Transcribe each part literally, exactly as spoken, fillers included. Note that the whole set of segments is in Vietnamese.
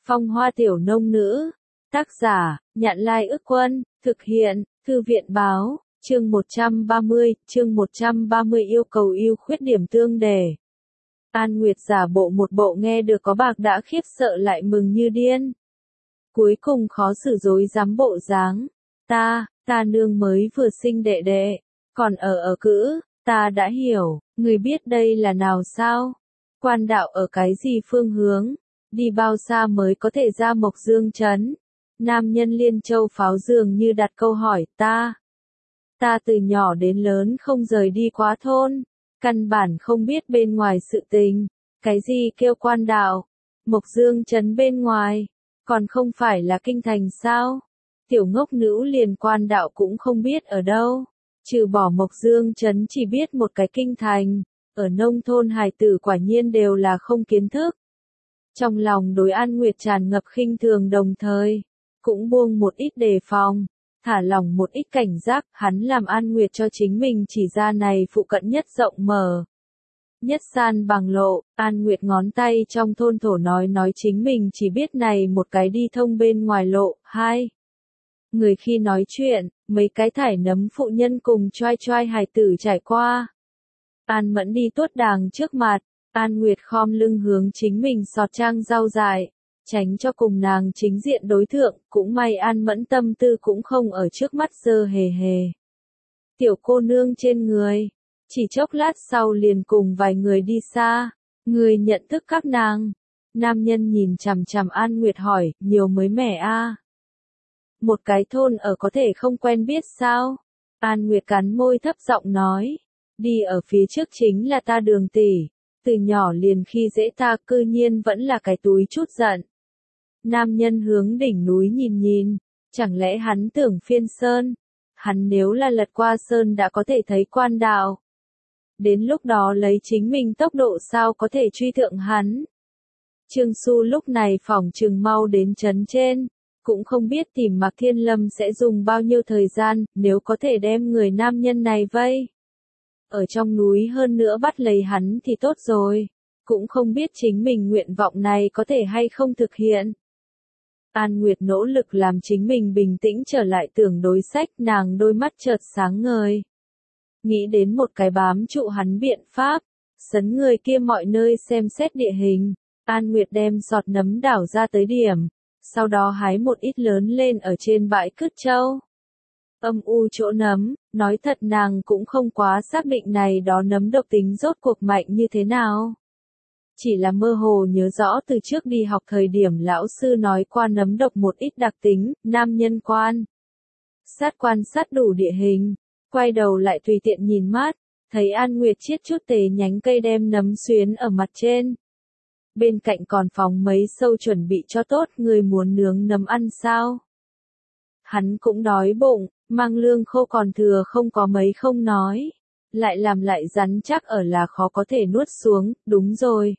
Phong hoa tiểu nông nữ. Tác giả, Nhạn Lai Ức Quân, thực hiện, Thư viện báo, chương một trăm ba mươi, chương một trăm ba mươi yêu cầu ưu khuyết điểm tương đề. An Nguyệt giả bộ một bộ nghe được có bạc đã khiếp sợ lại mừng như điên. Cuối cùng khó xử dối dám bộ dáng. Ta, ta nương mới vừa sinh đệ đệ, còn ở ở cữ, ta đã hiểu, người biết đây là nào sao? Quan đạo ở cái gì phương hướng? Đi bao xa mới có thể ra Mộc Dương trấn? Nam nhân Liên Châu Pháo dường như đặt câu hỏi, ta. Ta từ nhỏ đến lớn không rời đi quá thôn, căn bản không biết bên ngoài sự tình, cái gì kêu quan đạo, Mộc Dương trấn bên ngoài, còn không phải là kinh thành sao? Tiểu ngốc nữ liền quan đạo cũng không biết ở đâu, trừ bỏ Mộc Dương trấn chỉ biết một cái kinh thành, ở nông thôn hài tử quả nhiên đều là không kiến thức. Trong lòng đối An Nguyệt tràn ngập khinh thường đồng thời, cũng buông một ít đề phòng, thả lỏng một ít cảnh giác, hắn làm An Nguyệt cho chính mình chỉ ra này phụ cận nhất rộng mở. Nhất san bằng lộ, An Nguyệt ngón tay trong thôn thổ nói nói chính mình chỉ biết này một cái đi thông bên ngoài lộ, hai. Người khi nói chuyện, mấy cái thải nấm phụ nhân cùng choai choai hài tử trải qua. An Mẫn đi tuốt đàng trước mặt, An Nguyệt khom lưng hướng chính mình sọt trang rau dại, tránh cho cùng nàng chính diện đối thượng, cũng may An Mẫn tâm tư cũng không ở trước mắt dơ hề hề. Tiểu cô nương trên người, chỉ chốc lát sau liền cùng vài người đi xa, người nhận thức các nàng. Nam nhân nhìn chằm chằm An Nguyệt hỏi, nhiều mới mẻ a? À? Một cái thôn ở có thể không quen biết sao? An Nguyệt cắn môi thấp giọng nói, đi ở phía trước chính là ta Đường tỷ, từ nhỏ liền khi dễ ta cư nhiên vẫn là cái túi chút giận. Nam nhân hướng đỉnh núi nhìn nhìn, chẳng lẽ hắn tưởng phiên sơn, hắn nếu là lật qua sơn đã có thể thấy quan đạo. Đến lúc đó lấy chính mình tốc độ sao có thể truy thượng hắn. Trương Xu lúc này phỏng chừng mau đến trấn trên, cũng không biết tìm Mạc Thiên Lâm sẽ dùng bao nhiêu thời gian, nếu có thể đem người nam nhân này vây ở trong núi hơn nữa bắt lấy hắn thì tốt rồi, cũng không biết chính mình nguyện vọng này có thể hay không thực hiện. An Nguyệt nỗ lực làm chính mình bình tĩnh trở lại tưởng đối sách, nàng đôi mắt chợt sáng ngời. Nghĩ đến một cái bám trụ hắn biện pháp, sấn người kia mọi nơi xem xét địa hình, An Nguyệt đem giọt nấm đảo ra tới điểm, sau đó hái một ít lớn lên ở trên bãi cứt châu. Âm u chỗ nấm, nói thật nàng cũng không quá xác định này đó nấm độc tính rốt cuộc mạnh như thế nào. Chỉ là mơ hồ nhớ rõ từ trước đi học thời điểm lão sư nói qua nấm độc một ít đặc tính, nam nhân quan. Sát quan sát đủ địa hình, quay đầu lại tùy tiện nhìn mát, thấy An Nguyệt chiết chút tề nhánh cây đem nấm xuyến ở mặt trên. Bên cạnh còn phòng mấy sâu chuẩn bị cho tốt, người muốn nướng nấm ăn sao? Hắn cũng đói bụng, mang lương khô còn thừa không có mấy không nói. Lại làm lại rắn chắc ở là khó có thể nuốt xuống, đúng rồi.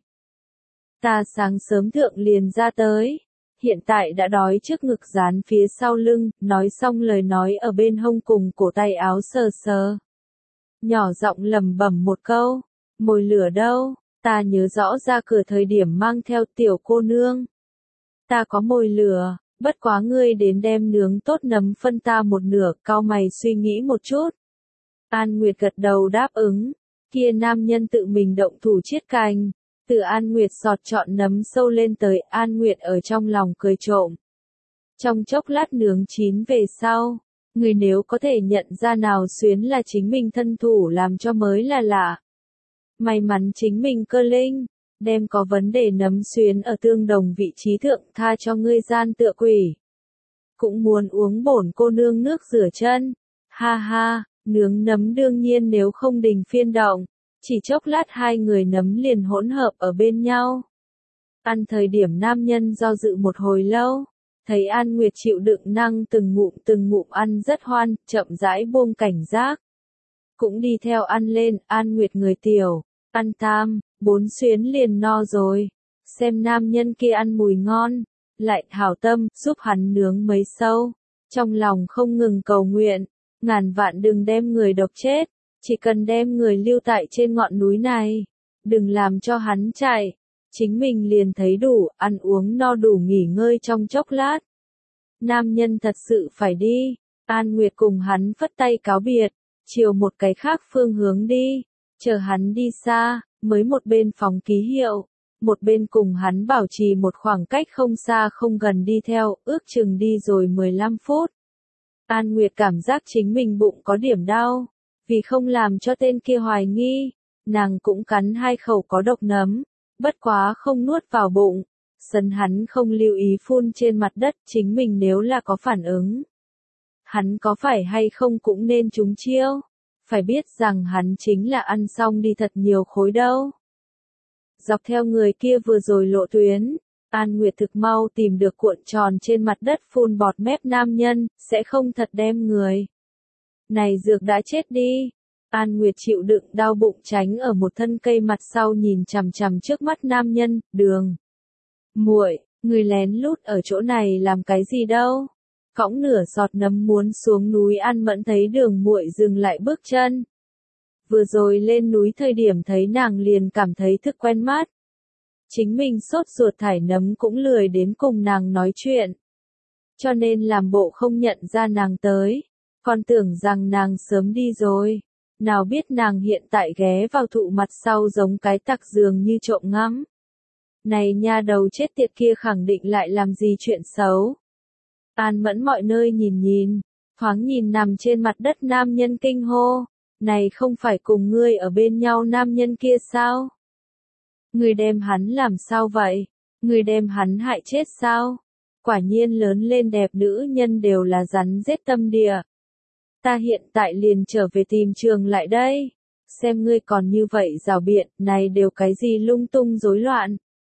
Ta sáng sớm thượng liền ra tới, hiện tại đã đói trước ngực dán phía sau lưng, nói xong lời nói ở bên hông cùng cổ tay áo sờ sờ. Nhỏ giọng lẩm bẩm một câu, mồi lửa đâu, ta nhớ rõ ra cửa thời điểm mang theo tiểu cô nương. Ta có mồi lửa, bất quá ngươi đến đem nướng tốt nấm phân ta một nửa, cau mày suy nghĩ một chút. An Nguyệt gật đầu đáp ứng, kia nam nhân tự mình động thủ chiết cành. Từ An Nguyệt sọt chọn nấm sâu lên tới, An Nguyệt ở trong lòng cười trộm. Trong chốc lát nướng chín về sau, người nếu có thể nhận ra nào xuyến là chính mình thân thủ làm cho mới là lạ. May mắn chính mình cơ linh, đem có vấn đề nấm xuyến ở tương đồng vị trí thượng tha cho ngươi gian tựa quỷ. Cũng muốn uống bổn cô nương nước rửa chân, ha ha, nướng nấm đương nhiên nếu không đình phiên động. Chỉ chốc lát hai người nấm liền hỗn hợp ở bên nhau. Ăn thời điểm nam nhân do dự một hồi lâu, thấy An Nguyệt chịu đựng năng từng ngụm từng ngụm ăn rất hoan, chậm rãi buông cảnh giác. Cũng đi theo ăn lên, An Nguyệt người tiểu, ăn tam, bốn xuyến liền no rồi. Xem nam nhân kia ăn mùi ngon, lại hảo tâm, giúp hắn nướng mấy sâu. Trong lòng không ngừng cầu nguyện, ngàn vạn đừng đem người độc chết. Chỉ cần đem người lưu tại trên ngọn núi này, đừng làm cho hắn chạy, chính mình liền thấy đủ, ăn uống no đủ nghỉ ngơi trong chốc lát. Nam nhân thật sự phải đi, An Nguyệt cùng hắn phất tay cáo biệt, chiều một cái khác phương hướng đi, chờ hắn đi xa, mới một bên phóng ký hiệu, một bên cùng hắn bảo trì một khoảng cách không xa không gần đi theo, ước chừng đi rồi mười lăm phút. An Nguyệt cảm giác chính mình bụng có điểm đau, vì không làm cho tên kia hoài nghi, nàng cũng cắn hai khẩu có độc nấm, bất quá không nuốt vào bụng, sân hắn không lưu ý phun trên mặt đất, chính mình nếu là có phản ứng. Hắn có phải hay không cũng nên trúng chiêu, phải biết rằng hắn chính là ăn xong đi thật nhiều khối đâu. Dọc theo người kia vừa rồi lộ tuyến, An Nguyệt thực mau tìm được cuộn tròn trên mặt đất phun bọt mép nam nhân, sẽ không thật đem người. Này dược đã chết đi. An Nguyệt chịu đựng đau bụng tránh ở một thân cây mặt sau nhìn chằm chằm trước mắt nam nhân, đường. Muội, người lén lút ở chỗ này làm cái gì đâu? Cõng nửa sọt nấm muốn xuống núi An Mẫn thấy đường muội dừng lại bước chân. Vừa rồi lên núi thời điểm thấy nàng liền cảm thấy thức quen mắt. Chính mình sốt ruột thải nấm cũng lười đến cùng nàng nói chuyện. Cho nên làm bộ không nhận ra nàng tới. Còn tưởng rằng nàng sớm đi rồi. Nào biết nàng hiện tại ghé vào thụ mặt sau giống cái tặc dường như trộm ngắm. Này nha đầu chết tiệt kia khẳng định lại làm gì chuyện xấu. An Mẫn mọi nơi nhìn nhìn, thoáng nhìn nằm trên mặt đất nam nhân kinh hô. Này không phải cùng ngươi ở bên nhau nam nhân kia sao? Ngươi đem hắn làm sao vậy? Ngươi đem hắn hại chết sao? Quả nhiên lớn lên đẹp nữ nhân đều là rắn rết tâm địa. Ta hiện tại liền trở về tìm trường lại đây. Xem ngươi còn như vậy rào biện, này đều cái gì lung tung rối loạn.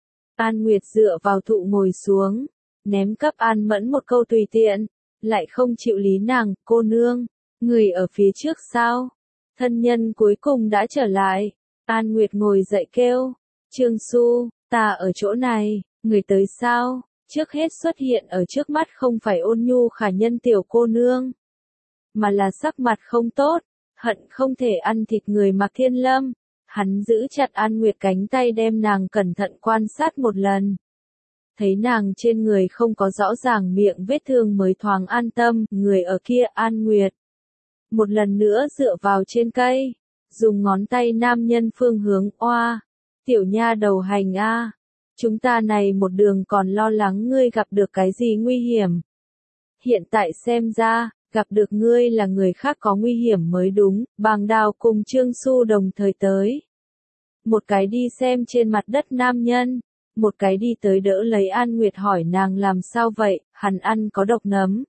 An Nguyệt dựa vào thụ ngồi xuống, ném cấp An Mẫn một câu tùy tiện, lại không chịu lý nàng, cô nương, người ở phía trước sao? Thân nhân cuối cùng đã trở lại. An Nguyệt ngồi dậy kêu, Trương Xu, ta ở chỗ này, người tới sao? Trước hết xuất hiện ở trước mắt không phải ôn nhu khả nhân tiểu cô nương, mà là sắc mặt không tốt, hận không thể ăn thịt người Mạc Thiên Lâm. Hắn giữ chặt An Nguyệt cánh tay đem nàng cẩn thận quan sát một lần. Thấy nàng trên người không có rõ ràng miệng vết thương mới thoáng an tâm, người ở kia An Nguyệt. Một lần nữa dựa vào trên cây, dùng ngón tay nam nhân phương hướng, oa, tiểu nha đầu hành a, chúng ta này một đường còn lo lắng ngươi gặp được cái gì nguy hiểm. Hiện tại xem ra, gặp được ngươi là người khác có nguy hiểm mới đúng, Bàng Đào cùng Trương Xu đồng thời tới. Một cái đi xem trên mặt đất nam nhân, một cái đi tới đỡ lấy An Nguyệt hỏi nàng làm sao vậy, hắn ăn có độc nấm.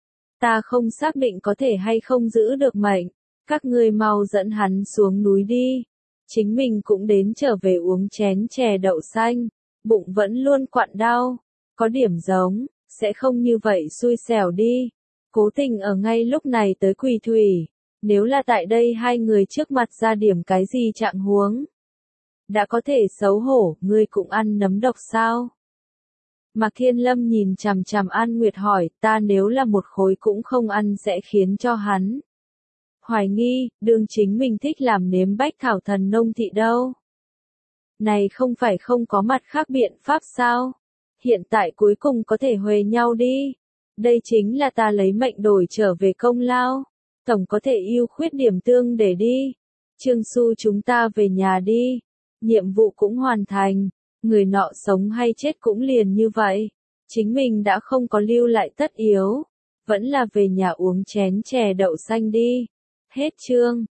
Ta không xác định có thể hay không giữ được mệnh, các ngươi mau dẫn hắn xuống núi đi. Chính mình cũng đến trở về uống chén chè đậu xanh, bụng vẫn luôn quặn đau, có điểm giống, sẽ không như vậy xui xẻo đi. Cố tình ở ngay lúc này tới quỳ thủy, nếu là tại đây hai người trước mặt ra điểm cái gì trạng huống. Đã có thể xấu hổ, ngươi cũng ăn nấm độc sao? Mạc Thiên Lâm nhìn chằm chằm An Nguyệt hỏi, ta nếu là một khối cũng không ăn sẽ khiến cho hắn hoài nghi, đương chính mình thích làm nếm bách thảo thần nông thị đâu. Này không phải không có mặt khác biện pháp sao? Hiện tại cuối cùng có thể huề nhau đi. Đây chính là ta lấy mệnh đổi trở về công lao. Tổng có thể ưu khuyết điểm tương để đi. Trương Xu chúng ta về nhà đi. Nhiệm vụ cũng hoàn thành. Người nọ sống hay chết cũng liền như vậy. Chính mình đã không có lưu lại tất yếu. Vẫn là về nhà uống chén chè đậu xanh đi. Hết chương.